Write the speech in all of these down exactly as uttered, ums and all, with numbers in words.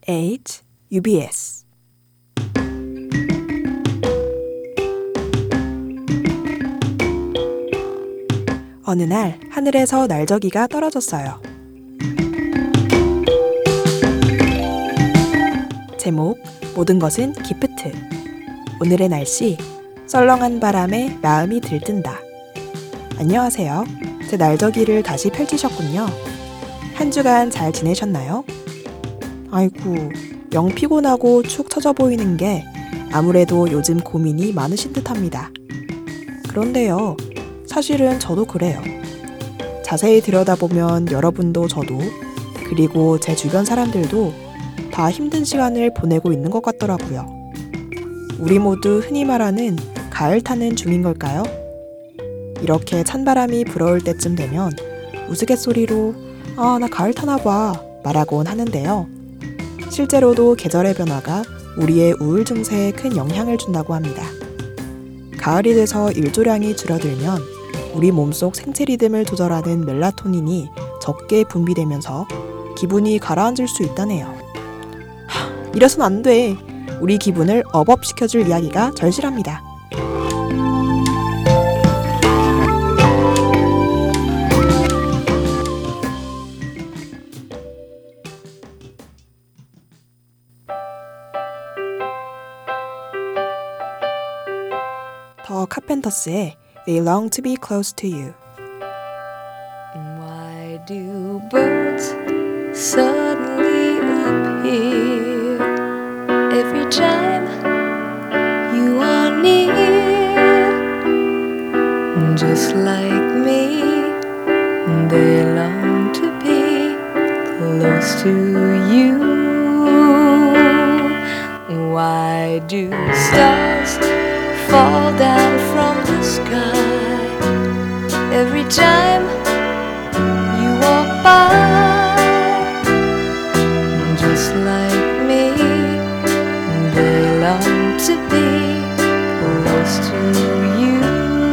에이치 유비에스 어느 날 하늘에서 날저기가 떨어졌어요. 제목 모든 것은 기프트. 오늘의 날씨 썰렁한 바람에 마음이 들뜬다. 안녕하세요. 제 날저기를 다시 펼치셨군요. 한 주간 잘 지내셨나요? 아이고, 영 피곤하고 축 처져 보이는 게 아무래도 요즘 고민이 많으신 듯합니다. 그런데요, 사실은 저도 그래요. 자세히 들여다보면 여러분도 저도 그리고 제 주변 사람들도 다 힘든 시간을 보내고 있는 것 같더라고요. 우리 모두 흔히 말하는 가을 타는 중인 걸까요? 이렇게 찬바람이 불어올 때쯤 되면 우스갯소리로 아, 나 가을 타나 봐 말하곤 하는데요. 실제로도 계절의 변화가 우리의 우울 증세에 큰 영향을 준다고 합니다. 가을이 돼서 일조량이 줄어들면 우리 몸속 생체 리듬을 조절하는 멜라토닌이 적게 분비되면서 기분이 가라앉을 수 있다네요. 하, 이래선 안 돼. 우리 기분을 업업시켜줄 이야기가 절실합니다. 더 카펜터스의 They Long to Be Close to You. Why do birds suddenly appear every time you are near? Just like me, they long to be close to you. Why do stars fall down from the sky every time you walk by? Just like me, they long to be close to you.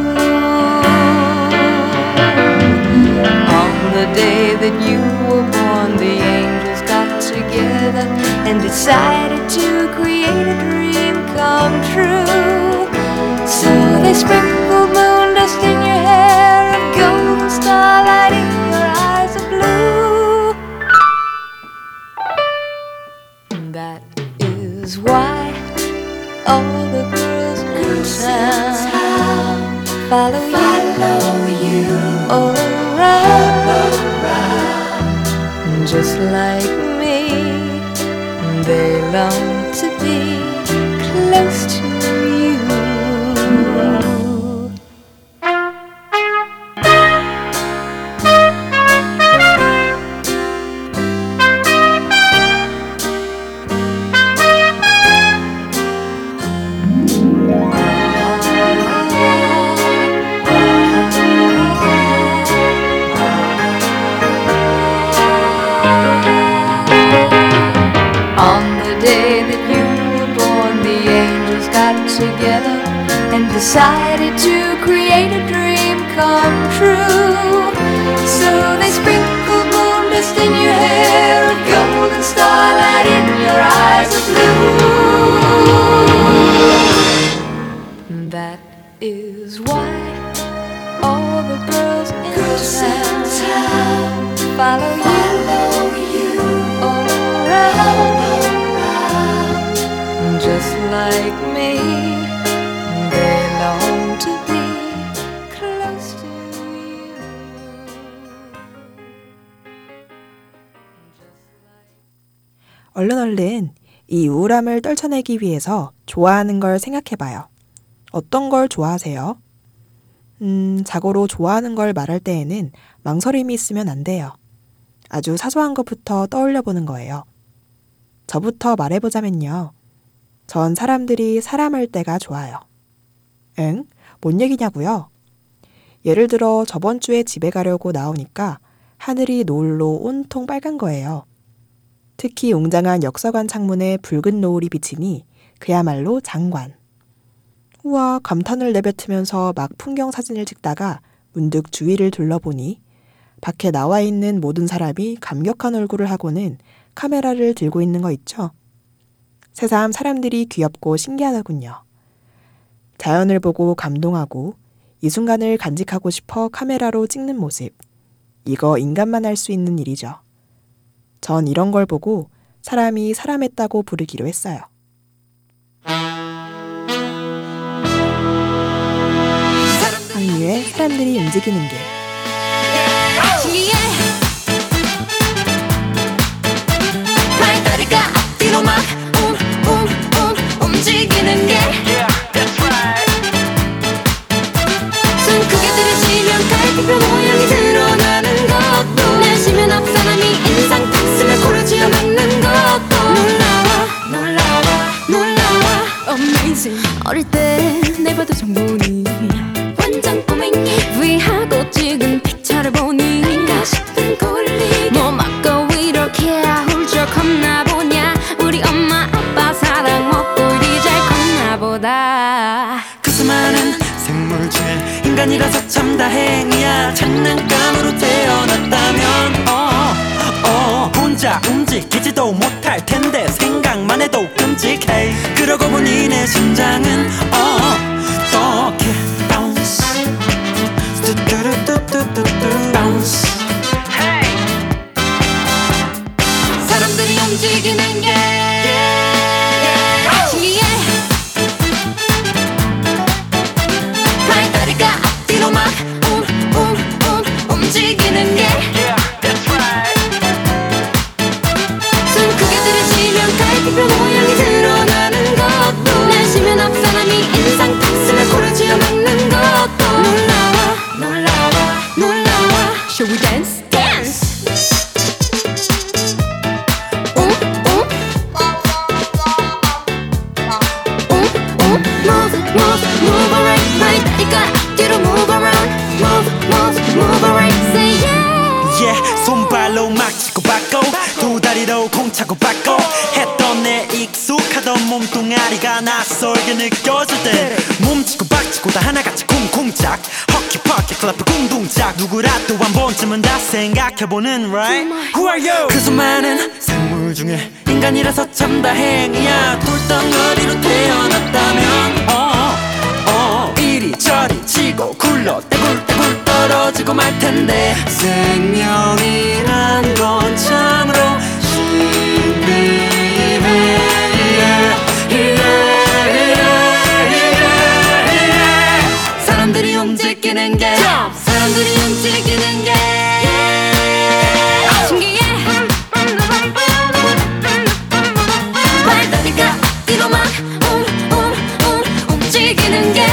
On the day that you were born, the angels got together and decided to create a dream come true. So they sprinkled moon dust in your hair and golden starlight in your eyes of blue. That is why all the girls in town follow, follow you, you all around. around. Just like me, they long to be close to you. Together and decided to create a dream come true. So they sprinkled moon dust in your hair and golden starlight in your eyes of blue. That is why all the girls in girls town, town follow, follow you, you all around. Just like me, they long to be close to you. 얼른 얼른 이 우울함을 떨쳐내기 위해서 좋아하는 걸 생각해봐요. 어떤 걸 좋아하세요? 음, 자고로 좋아하는 걸 말할 때에는 망설임이 있으면 안 돼요. 아주 사소한 것부터 떠올려보는 거예요. 저부터 말해보자면요. 전 사람들이 사람할 때가 좋아요. 응? 뭔 얘기냐고요? 예를 들어 저번 주에 집에 가려고 나오니까 하늘이 노을로 온통 빨간 거예요. 특히 웅장한 역사관 창문에 붉은 노을이 비치니 그야말로 장관. 우와, 감탄을 내뱉으면서 막 풍경 사진을 찍다가 문득 주위를 둘러보니 밖에 나와 있는 모든 사람이 감격한 얼굴을 하고는 카메라를 들고 있는 거 있죠? 새삼 사람들이 귀엽고 신기하더군요. 자연을 보고 감동하고 이 순간을 간직하고 싶어 카메라로 찍는 모습. 이거 인간만 할 수 있는 일이죠. 전 이런 걸 보고 사람이 사람했다고 부르기로 했어요. 항유의 사람들이 움직이는 길. 신기해 발다리가 앞뒤로 막 움움움 움직이는 게 숨 크게 들이쉬면 갈비뼈 모양이 드러나는 것도 내쉬면 앞 사람이 인상 딱 쓰면 코를 쥐어 막는 것도 놀라워 놀라워 놀라워 Amazing 어릴 때 내 봐도 정보니 완전 꼬맹이 위하고 찍은 픽처를 보니 내가 싶은 꼴리 뭐 맞고 이렇게 훌쩍 컸나 보냐 우리 엄마 아빠 사랑 먹고 이리 잘 컸나 보다 그 수많은 생물 중에 인간이라서 참 다행이야 장난감으로 태어났다면 어, 어, 혼자 움직이지도 못할 텐데 생각만 해도 끔찍해 그러고 보니 내 심장은 어떻게 bounce 뚜뚜루뚜뚜뚜뚜 bounce 사람들이 움직이는 게 신기해 발다리가 앞뒤로 막 움움움 움직이는 게 숨 크게 들이쉬면 갈비뼈 모양이 드러나는 것도 내쉬면 앞 사람이 인상 딱 쓰면 코를 쥐어 막는 것도 놀라워 놀라워 놀라워 Shall we dance? Dance! Move, move, move around. 발다리가 앞뒤로 move around. Move, move, move around. Say yeah. yeah, 손발로 막 치고 받고 두 다리로 공 차고 받고 했던 내 익숙하던 몸뚱아리가 낯설게 느껴질 때 몸치고 박치고 다 하나같이 쿵쿵짝 허키퍼키 클럽 궁둥짝 누구라도 한 번쯤은 다 생각해보는 right Who are you? 그 수많은 생물 중에 인간이라서 참 다행이야 돌덩어리로 태어났다면 어, 어, 이리저리 치고 굴러 떼굴떼굴 떨어지고 말 텐데 생명이란 건 참으로 신비해 사람들이 움직이는 게 사람들이 움직이는 게 신기해 발다리가 앞뒤로 막 움움움 움직이는 게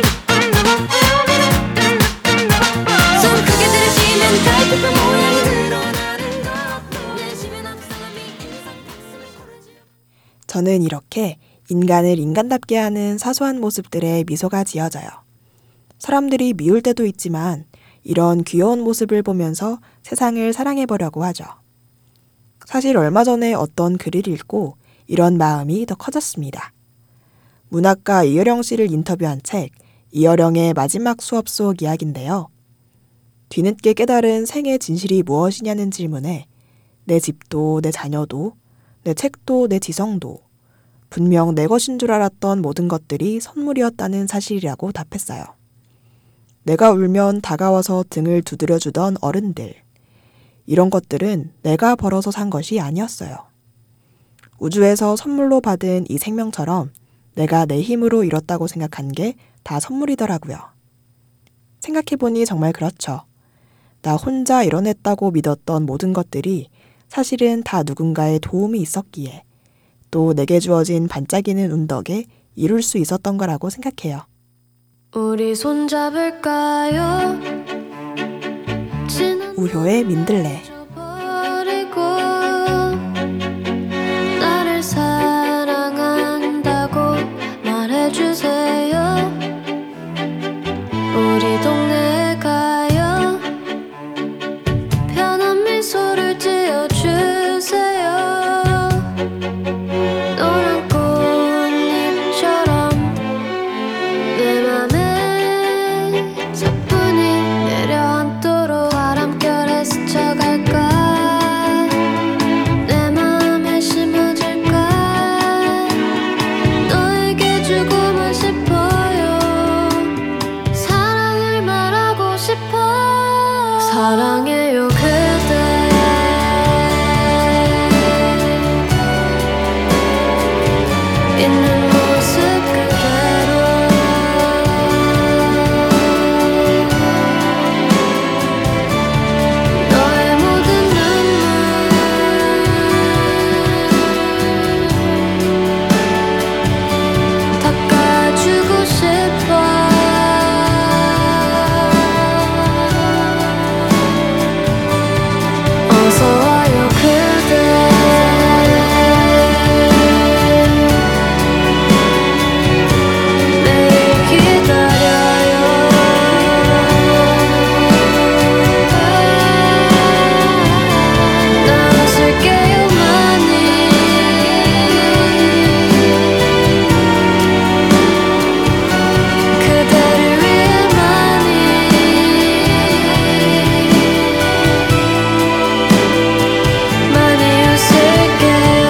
숨 크게 들이쉬면 갈비뼈 모양이 드러나는 것도 내쉬면 앞 사람이 인상 딱 쓰면 코를 쥐어 저는 이렇게 인간을 인간답게 하는 사소한 모습들에 미소가 지어져요. 사람들이 미울 때도 있지만 이런 귀여운 모습을 보면서 세상을 사랑해보려고 하죠. 사실 얼마 전에 어떤 글을 읽고 이런 마음이 더 커졌습니다. 문학가 이어령 씨를 인터뷰한 책 이어령의 마지막 수업 속 이야기인데요. 뒤늦게 깨달은 생의 진실이 무엇이냐는 질문에 내 집도 내 자녀도 내 책도 내 지성도 분명 내 것인 줄 알았던 모든 것들이 선물이었다는 사실이라고 답했어요. 내가 울면 다가와서 등을 두드려주던 어른들. 이런 것들은 내가 벌어서 산 것이 아니었어요. 우주에서 선물로 받은 이 생명처럼 내가 내 힘으로 이뤘다고 생각한 게 다 선물이더라고요. 생각해보니 정말 그렇죠. 나 혼자 이뤄냈다고 믿었던 모든 것들이 사실은 다 누군가의 도움이 있었기에 또 내게 주어진 반짝이는 운 덕에 이룰 수 있었던 거라고 생각해요. 우리 손잡을까요? 우효의 민들레. 버리고 나를 사랑한다고 말해주세요. 우리 동네 가요. 편한 미소를 지어주세요. 노란 꽃잎처럼 내 맘에 사뿐히 내려앉도록 바람결에 스쳐갈까. 있는 모습 그대로 너의 모든 눈물 닦아주고 싶어 어서 와요 그대 매일 기다려요 난 웃을게요 많이 그대를 위해 많이 많이 웃을게요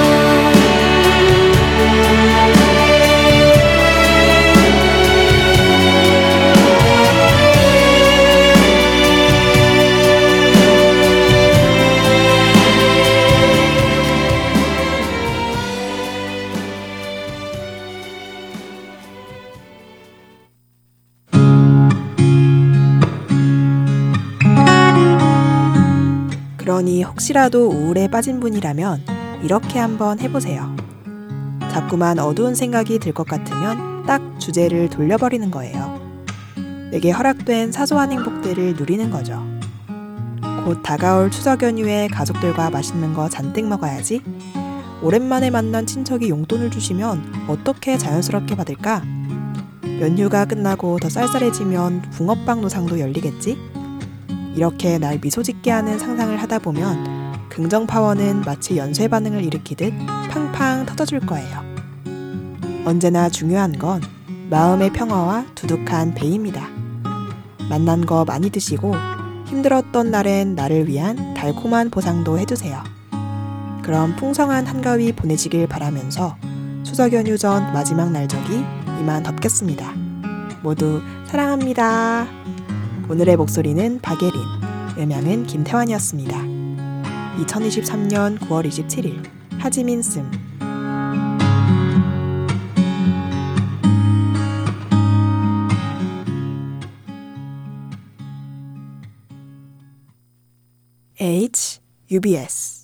그러니 혹시라도 우울에 빠진 분이라면 이렇게 한번 해보세요. 자꾸만 어두운 생각이 들 것 같으면 딱 주제를 돌려버리는 거예요. 내게 허락된 사소한 행복들을 누리는 거죠. 곧 다가올 추석 연휴에 가족들과 맛있는 거 잔뜩 먹어야지. 오랜만에 만난 친척이 용돈을 주시면 어떻게 자연스럽게 받을까? 연휴가 끝나고 더 쌀쌀해지면 붕어빵 노상도 열리겠지? 이렇게 날 미소 짓게 하는 상상을 하다 보면 긍정 파워는 마치 연쇄 반응을 일으키듯 팡팡 터져줄 거예요. 언제나 중요한 건 마음의 평화와 두둑한 배입니다. 맛난 거 많이 드시고 힘들었던 날엔 나를 위한 달콤한 보상도 해주세요. 그럼 풍성한 한가위 보내시길 바라면서 추석 연휴 전 마지막 날저기 이만 덮겠습니다. 모두 사랑합니다. 오늘의 목소리는 박예린, 음향은 김태환이었습니다. 이천이십삼 년 구월 이십칠일 하지민 씀. H, 유비에스